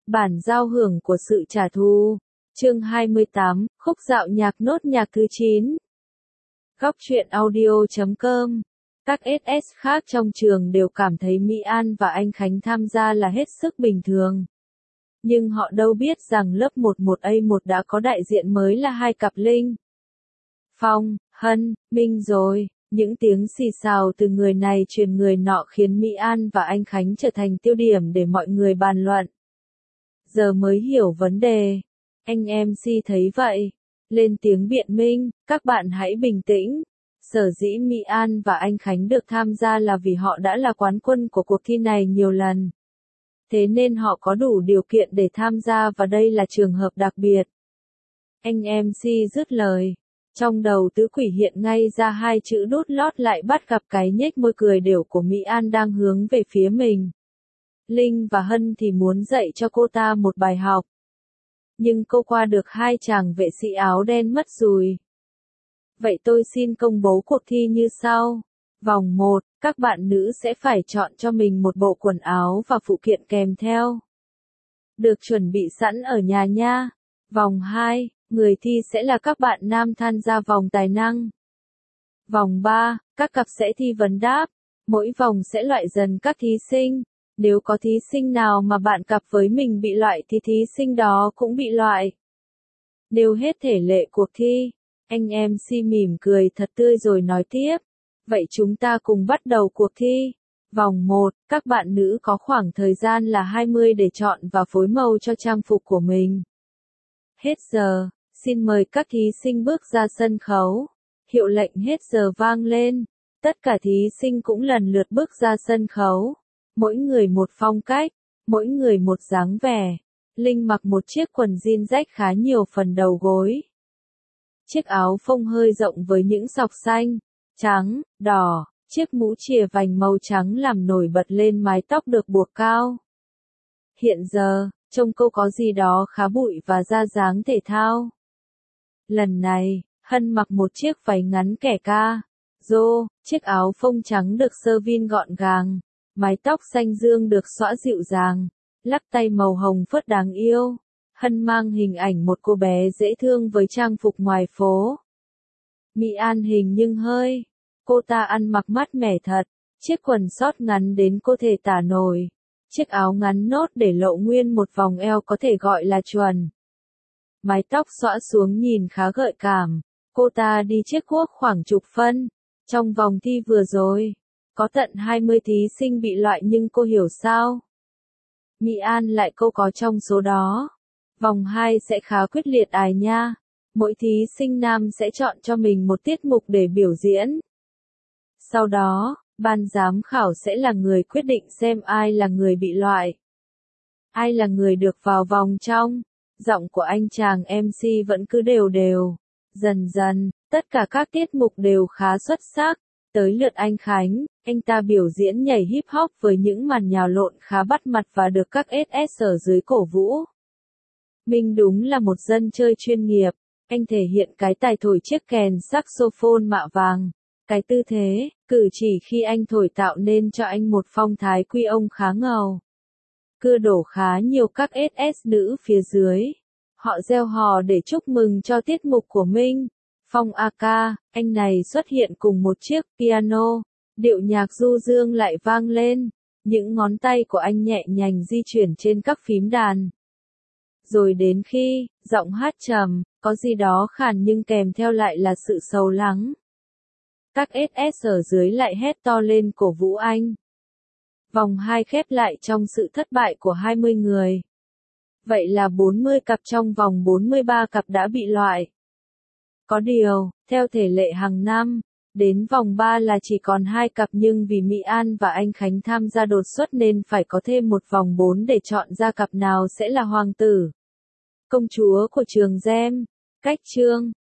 Bản giao hưởng của sự trả thù. Chương 28, khúc dạo nhạc nốt nhạc thứ 9. Góc truyện audio.com. Các SS khác trong trường đều cảm thấy Mỹ An và anh Khánh tham gia là hết sức bình thường. Nhưng họ đâu biết rằng lớp 11A1 đã có đại diện mới là hai cặp Linh, Phong, Hân, Minh rồi. Những tiếng xì xào từ người này truyền người nọ khiến Mỹ An và anh Khánh trở thành tiêu điểm để mọi người bàn luận. Giờ mới hiểu vấn đề. Anh MC thấy vậy, lên tiếng biện minh, các bạn hãy bình tĩnh. Sở dĩ Mỹ An và anh Khánh được tham gia là vì họ đã là quán quân của cuộc thi này nhiều lần. Thế nên họ có đủ điều kiện để tham gia và đây là trường hợp đặc biệt. Anh MC dứt lời. Trong đầu tứ quỷ hiện ngay ra hai chữ đút lót lại bắt gặp cái nhếch môi cười đều của Mỹ An đang hướng về phía mình. Linh và Hân thì muốn dạy cho cô ta một bài học. Nhưng cô qua được hai chàng vệ sĩ áo đen mất rồi. Vậy tôi xin công bố cuộc thi như sau. Vòng 1, các bạn nữ sẽ phải chọn cho mình một bộ quần áo và phụ kiện kèm theo. Được chuẩn bị sẵn ở nhà nha. Vòng 2, người thi sẽ là các bạn nam tham gia vòng tài năng. Vòng 3, các cặp sẽ thi vấn đáp. Mỗi vòng sẽ loại dần các thí sinh. Nếu có thí sinh nào mà bạn cặp với mình bị loại thì thí sinh đó cũng bị loại. Nêu hết thể lệ cuộc thi. Anh MC mỉm cười thật tươi rồi nói tiếp. Vậy chúng ta cùng bắt đầu cuộc thi. Vòng 1, các bạn nữ có khoảng thời gian là 20 để chọn và phối màu cho trang phục của mình. Hết giờ, xin mời các thí sinh bước ra sân khấu. Hiệu lệnh hết giờ vang lên. Tất cả thí sinh cũng lần lượt bước ra sân khấu. Mỗi người một phong cách, mỗi người một dáng vẻ. Linh mặc một chiếc quần jean rách khá nhiều phần đầu gối. Chiếc áo phông hơi rộng với những sọc xanh, trắng, đỏ, chiếc mũ chìa vành màu trắng làm nổi bật lên mái tóc được buộc cao. Hiện giờ, trông cô có gì đó khá bụi và ra dáng thể thao. Lần này, Hân mặc một chiếc váy ngắn kẻ ca, rô, chiếc áo phông trắng được sơ vin gọn gàng. Mái tóc xanh dương được xõa dịu dàng, lắc tay màu hồng phớt đáng yêu. Hân mang hình ảnh một cô bé dễ thương với trang phục ngoài phố. Mỹ An hình nhưng hơi. Cô ta ăn mặc mát mẻ thật. Chiếc quần short ngắn đến cô thể tả nổi. Chiếc áo ngắn nốt để lộ nguyên một vòng eo có thể gọi là chuẩn. Mái tóc xõa xuống nhìn khá gợi cảm. Cô ta đi chiếc cuốc khoảng chục phân. Trong vòng thi vừa rồi. Có tận 20 thí sinh bị loại nhưng cô hiểu sao? Mỹ An lại câu có trong số đó. Vòng 2 sẽ khá quyết liệt nha. Mỗi thí sinh nam sẽ chọn cho mình một tiết mục để biểu diễn. Sau đó, ban giám khảo sẽ là người quyết định xem ai là người bị loại. Ai là người được vào vòng trong. Giọng của anh chàng MC vẫn cứ đều đều. Dần dần, tất cả các tiết mục đều khá xuất sắc. Tới lượt anh Khánh, anh ta biểu diễn nhảy hip hop với những màn nhào lộn khá bắt mặt và được các SS ở dưới cổ vũ. Minh đúng là một dân chơi chuyên nghiệp, anh thể hiện cái tài thổi chiếc kèn saxophone mạ vàng, cái tư thế, cử chỉ khi anh thổi tạo nên cho anh một phong thái quy ông khá ngầu. Cưa đổ khá nhiều các SS nữ phía dưới. Họ reo hò để chúc mừng cho tiết mục của Minh. Phong AK, anh này xuất hiện cùng một chiếc piano, điệu nhạc du dương lại vang lên, những ngón tay của anh nhẹ nhàng di chuyển trên các phím đàn. Rồi đến khi, giọng hát trầm, có gì đó khàn nhưng kèm theo lại là sự sầu lắng. Các SS ở dưới lại hét to lên cổ vũ anh. Vòng 2 khép lại trong sự thất bại của 20 người. Vậy là 40 cặp trong vòng 43 cặp đã bị loại. Có điều, theo thể lệ hàng năm, đến vòng 3 là chỉ còn 2 cặp nhưng vì Mỹ An và anh Khánh tham gia đột xuất nên phải có thêm một vòng 4 để chọn ra cặp nào sẽ là hoàng tử, công chúa của trường Gem. Cách chương